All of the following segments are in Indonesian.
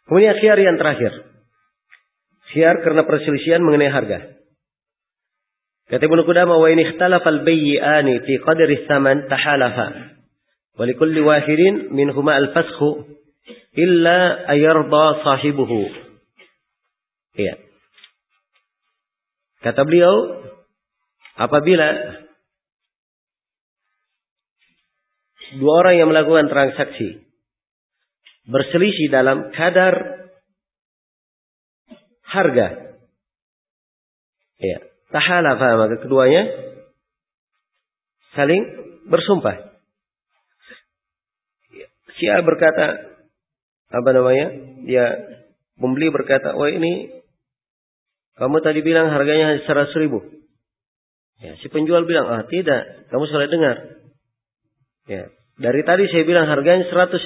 Kemudian khiyar yang terakhir. Khiyar karena perselisihan mengenai harga. Kata Ibnu Qudamah, wa in ikhtalafa al-bayyi'ani fi qadri tsaman tahalafa. Wa likulli wahidin minhuma al-fasxu illa ayarda sahibuhu. Iya. Kata beliau, apabila dua orang yang melakukan transaksi berselisih dalam kadar harga, ya, tahalafa, maka keduanya saling bersumpah. Si A berkata, dia pembeli berkata, oh ini kamu tadi bilang harganya 100.000. Ya, si penjual bilang, tidak, kamu salah dengar. Ya, dari tadi saya bilang harganya 150.000.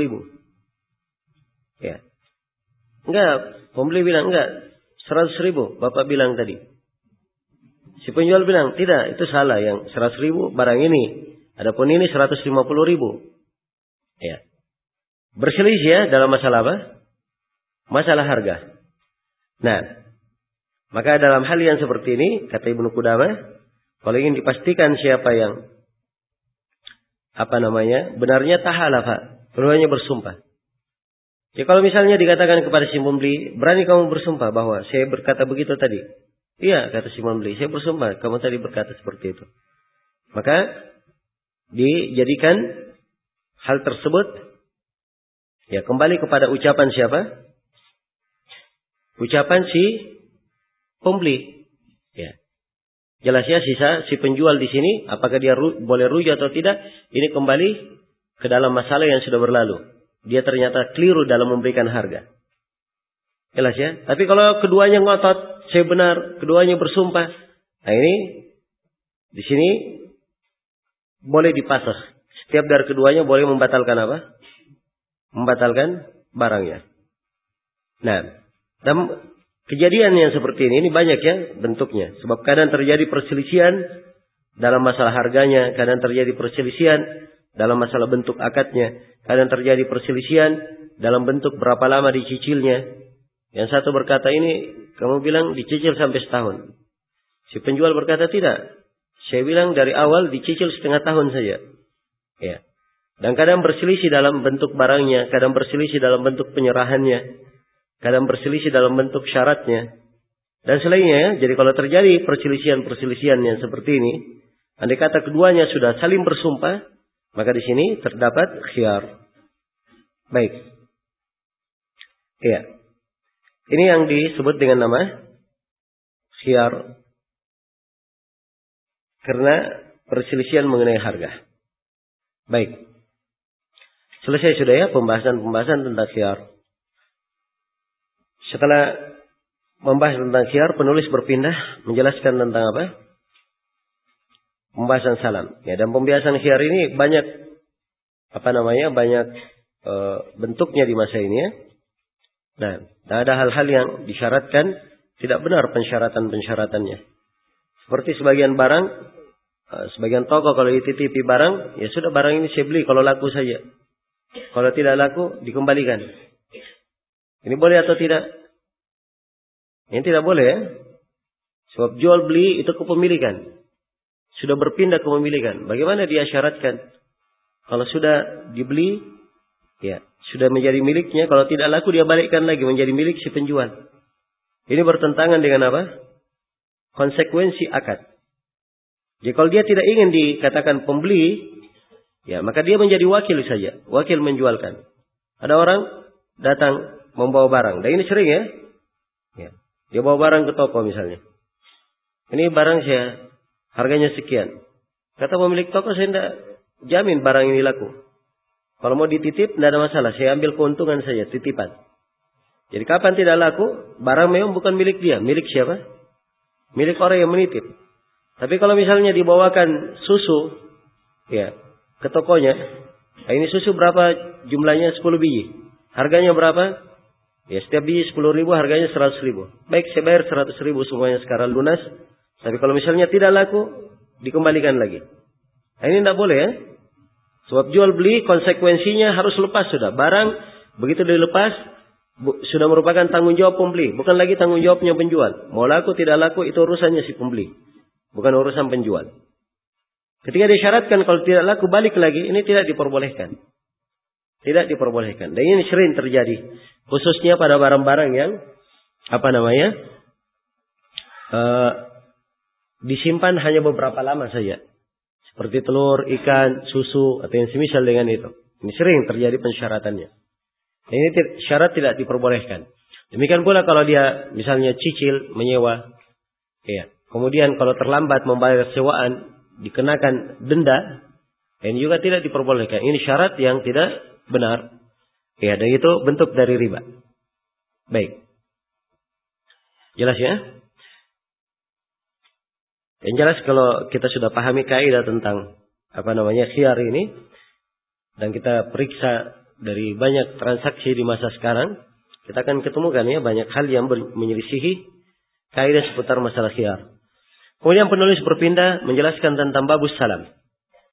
Ya, enggak, pembeli bilang enggak, 100.000 Bapak bilang tadi. Si penjual bilang, tidak, itu salah, yang 100.000 barang ini. Adapun ini 150.000. Ya. Berselisih ya dalam masalah apa? Masalah harga. Nah, maka dalam hal yang seperti ini, kata Ibnu Qudamah, kalau ingin dipastikan siapa yang benarnya tahalafa, keduanya bersumpah. Ya, kalau misalnya dikatakan kepada si pembeli, berani kamu bersumpah bahwa saya berkata begitu tadi? Iya, kata si pembeli, saya bersumpah kamu tadi berkata seperti itu. Maka dijadikan hal tersebut ya kembali kepada ucapan siapa? Ucapan si pembeli. Ya. Jelas ya, si penjual di sini apakah dia boleh rujuk atau tidak, ini kembali ke dalam masalah yang sudah berlalu. Dia ternyata keliru dalam memberikan harga. Jelas ya. Tapi kalau keduanya ngotot, saya benar, keduanya bersumpah. Nah ini di sini boleh dipasah. Setiap dari keduanya boleh membatalkan apa? Membatalkan barangnya. Nah, dan kejadian yang seperti ini banyak ya bentuknya. Sebab kadang terjadi perselisihan dalam masalah harganya, kadang terjadi perselisihan dalam masalah bentuk akadnya, kadang terjadi perselisihan dalam bentuk berapa lama dicicilnya. Yang satu berkata ini, kamu bilang dicicil sampai setahun. Si penjual berkata tidak. Saya bilang dari awal dicicil setengah tahun saja. Ya. Dan kadang berselisih dalam bentuk barangnya, kadang berselisih dalam bentuk penyerahannya, kadang berselisih dalam bentuk syaratnya. Dan selainnya ya, jadi kalau terjadi perselisihan-perselisihan yang seperti ini, andai kata keduanya sudah saling bersumpah, maka di sini terdapat khiyar. Baik. Ya. Ini yang disebut dengan nama khiyar. Karena perselisihan mengenai harga. Baik. Selesai sudah ya pembahasan tentang khiyar. Setelah membahas tentang khiyar, penulis berpindah menjelaskan tentang apa? Pembahasan salam. Ya, dan pembahasan khiyar ini banyak banyak bentuknya di masa ini ya. Nah, ada hal-hal yang disyaratkan tidak benar pensyaratan-pensyaratannya. Seperti sebagian barang, sebagian toko kalau dititipi barang, ya sudah barang ini saya beli kalau laku saja. Kalau tidak laku, dikembalikan. Ini boleh atau tidak? Ini tidak boleh ya. Sebab jual beli itu kepemilikan. Sudah berpindah kepemilikan. Bagaimana dia syaratkan? Kalau sudah dibeli, ya sudah menjadi miliknya. Kalau tidak laku, dia balikkan lagi menjadi milik si penjual. Ini bertentangan dengan apa? Konsekuensi akad. Jadi kalau dia tidak ingin dikatakan pembeli, ya maka dia menjadi wakil saja. Wakil menjualkan. Ada orang datang membawa barang. Dan ini sering ya. Ya. Dia bawa barang ke toko misalnya. Ini barang saya, harganya sekian. Kata pemilik toko, saya tidak jamin barang ini laku. Kalau mau dititip, tidak ada masalah. Saya ambil keuntungan saja, titipan. Jadi kapan tidak laku, barang memang bukan milik dia. Milik siapa? Milik orang yang menitip. Tapi kalau misalnya dibawakan susu, ya, ke tokonya. Nah ini susu berapa jumlahnya? 10 biji. Harganya berapa? Ya setiap biji 10.000, harganya 100.000. Baik, saya bayar 100.000 semuanya sekarang lunas. Tapi kalau misalnya tidak laku, dikembalikan lagi. Nah, ini tidak boleh ya. Sebab jual beli konsekuensinya harus lepas sudah. Barang begitu dilepas, sudah merupakan tanggung jawab pembeli, bukan lagi tanggung jawabnya penjual. Mau laku tidak laku itu urusannya si pembeli, bukan urusan penjual. Ketika disyaratkan kalau tidak laku balik lagi, ini tidak diperbolehkan. Tidak diperbolehkan. Dan ini sering terjadi, khususnya pada barang-barang yang disimpan hanya beberapa lama saja. Seperti telur, ikan, susu, atau yang semisal dengan itu. Ini sering terjadi pensyaratannya. Ini syarat tidak diperbolehkan. Demikian pula kalau dia misalnya cicil, menyewa. Ya. Kemudian kalau terlambat membayar sewaan, dikenakan denda. Ini juga tidak diperbolehkan. Ini syarat yang tidak benar. Ya, dan itu bentuk dari riba. Baik. Jelas ya? Yang jelas kalau kita sudah pahami kaidah tentang khiyar ini, dan kita periksa dari banyak transaksi di masa sekarang, kita akan ketemukan ya banyak hal yang menyelisihi kaidah seputar masalah khiyar. Kemudian penulis berpindah menjelaskan tentang babus salam.